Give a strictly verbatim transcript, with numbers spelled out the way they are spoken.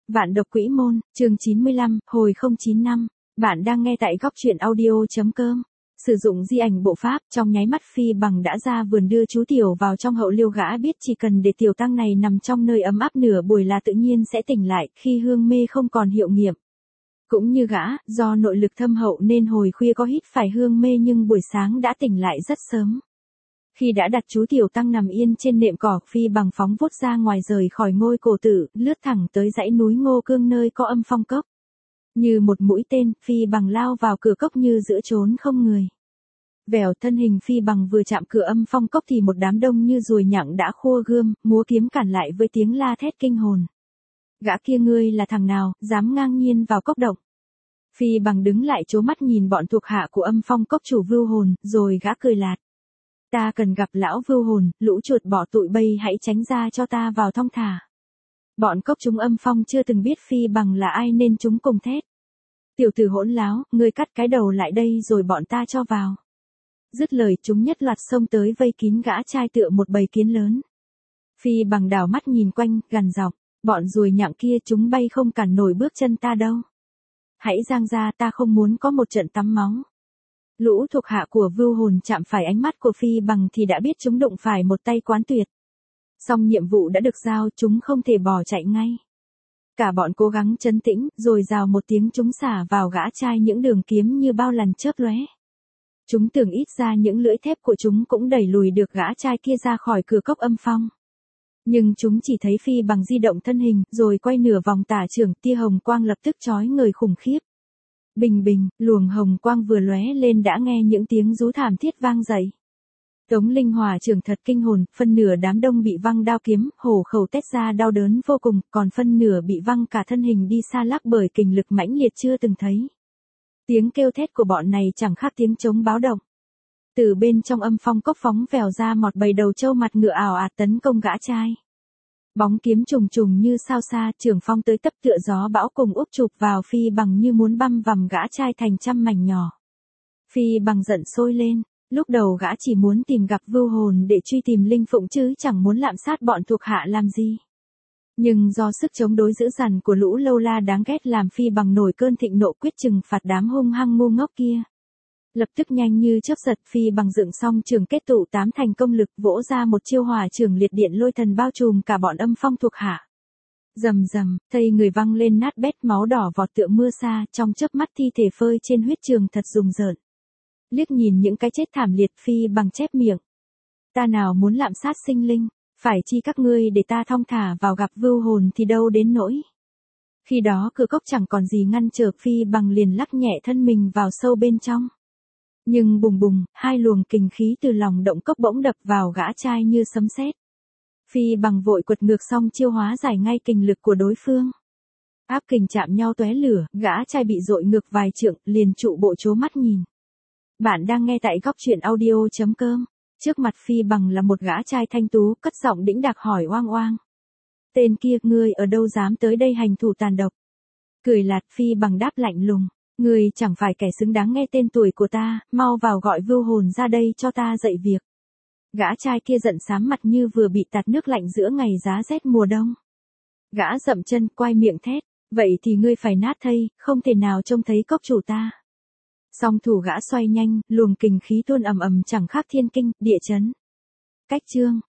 Vạn độc quỹ môn, chương chín mươi lăm, hồi không chín năm. Bạn đang nghe tại góc truyện audio.com. Sử dụng di ảnh bộ pháp, trong nháy mắt Phi Bằng đã ra vườn đưa chú Tiểu vào trong hậu liêu. Gã biết chỉ cần để Tiểu Tăng này nằm trong nơi ấm áp nửa buổi là tự nhiên sẽ tỉnh lại khi hương mê không còn hiệu nghiệm. Cũng như gã, do nội lực thâm hậu nên hồi khuya có hít phải hương mê nhưng buổi sáng đã tỉnh lại rất sớm. Khi đã đặt chú Tiểu Tăng nằm yên trên nệm cỏ, Phi Bằng phóng vút ra ngoài rời khỏi ngôi cổ tử, lướt thẳng tới dãy núi Ngô Cương nơi có âm phong cốc. Như một mũi tên, Phi Bằng lao vào cửa cốc như giữa chốn không người. Vèo, thân hình Phi Bằng vừa chạm cửa âm phong cốc thì một đám đông như ruồi nhặng đã khua gươm, múa kiếm cản lại với tiếng la thét kinh hồn. Gã kia, ngươi là thằng nào, dám ngang nhiên vào cốc động? Phi Bằng đứng lại trố mắt nhìn bọn thuộc hạ của âm phong cốc chủ Vưu Hồn, rồi gã cười lạt. Ta cần gặp lão Vưu Hồn, lũ chuột bỏ tụi bây hãy tránh ra cho ta vào thong thả. Bọn cốc chúng âm phong chưa từng biết Phi Bằng là ai nên chúng cùng thét. Tiểu tử hỗn láo, ngươi cắt cái đầu lại đây rồi bọn ta cho vào. Dứt lời chúng nhất loạt xông tới vây kín gã trai tựa một bầy kiến lớn. Phi Bằng đảo mắt nhìn quanh, gằn giọng, bọn ruồi nhặng kia chúng bay không cản nổi bước chân ta đâu. Hãy giang ra, ta không muốn có một trận tắm máu. Lũ thuộc hạ của Vưu Hồn chạm phải ánh mắt của Phi Bằng thì đã biết chúng đụng phải một tay quán tuyệt. Song nhiệm vụ đã được giao, chúng không thể bỏ chạy ngay. Cả bọn cố gắng trấn tĩnh, rồi rào một tiếng chúng xả vào gã trai những đường kiếm như bao lần chớp lóe. Chúng tưởng ít ra những lưỡi thép của chúng cũng đẩy lùi được gã trai kia ra khỏi cửa cốc âm phong. Nhưng chúng chỉ thấy Phi Bằng di động thân hình, rồi quay nửa vòng tả chưởng, tia hồng quang lập tức chói người khủng khiếp. Bình bình, luồng hồng quang vừa lóe lên đã nghe những tiếng rú thảm thiết vang dậy. Tống Linh Hòa trưởng thật kinh hồn, phân nửa đám đông bị văng đao kiếm, hổ khẩu tét ra đau đớn vô cùng, còn phân nửa bị văng cả thân hình đi xa lắc bởi kình lực mãnh liệt chưa từng thấy. Tiếng kêu thét của bọn này chẳng khác tiếng trống báo động. Từ bên trong âm phong cốc phóng vèo ra một bầy đầu trâu mặt ngựa ảo ạt tấn công gã trai. Bóng kiếm trùng trùng như sao xa, trường phong tới tấp tựa gió bão cùng úp chụp vào Phi Bằng như muốn băm vằm gã trai thành trăm mảnh nhỏ. Phi Bằng giận sôi lên, lúc đầu gã chỉ muốn tìm gặp Vưu Hồn để truy tìm Linh Phụng chứ chẳng muốn lạm sát bọn thuộc hạ làm gì. Nhưng do sức chống đối dữ dằn của lũ lâu la đáng ghét làm Phi Bằng nổi cơn thịnh nộ quyết trừng phạt đám hung hăng ngu ngốc kia. Lập tức nhanh như chớp giật, Phi Bằng dựng xong trường kết tụ tám thành công lực, vỗ ra một chiêu hỏa trường liệt điện lôi thần bao trùm cả bọn âm phong thuộc hạ. Rầm rầm, thây người văng lên nát bét, máu đỏ vọt tựa mưa sa, trong chớp mắt thi thể phơi trên huyết trường thật rùng rợn. Liếc nhìn những cái chết thảm liệt, Phi Bằng chép miệng. Ta nào muốn lạm sát sinh linh, phải chi các ngươi để ta thong thả vào gặp Vưu Hồn thì đâu đến nỗi. Khi đó cửa cốc chẳng còn gì ngăn trở, Phi Bằng liền lắc nhẹ thân mình vào sâu bên trong. Nhưng bùng bùng, hai luồng kình khí từ lòng động cốc bỗng đập vào gã trai như sấm sét. Phi Bằng vội quật ngược xong chiêu hóa giải ngay kình lực của đối phương. Áp kình chạm nhau tóe lửa, gã trai bị dội ngược vài trượng, liền trụ bộ trố mắt nhìn. Bạn đang nghe tại góc truyện audio.com. Trước mặt Phi Bằng là một gã trai thanh tú, cất giọng đĩnh đạc hỏi oang oang. Tên kia, ngươi ở đâu dám tới đây hành thủ tàn độc? Cười lạt, Phi Bằng đáp lạnh lùng. Ngươi chẳng phải kẻ xứng đáng nghe tên tuổi của ta, mau vào gọi Vưu Hồn ra đây cho ta dạy việc. Gã trai kia giận xám mặt như vừa bị tạt nước lạnh giữa ngày giá rét mùa đông. Gã dậm chân, quay miệng thét, vậy thì ngươi phải nát thây, không thể nào trông thấy cốc chủ ta. Song thủ gã xoay nhanh, luồng kình khí tuôn ầm ầm chẳng khác thiên kinh, địa chấn. Cách chương,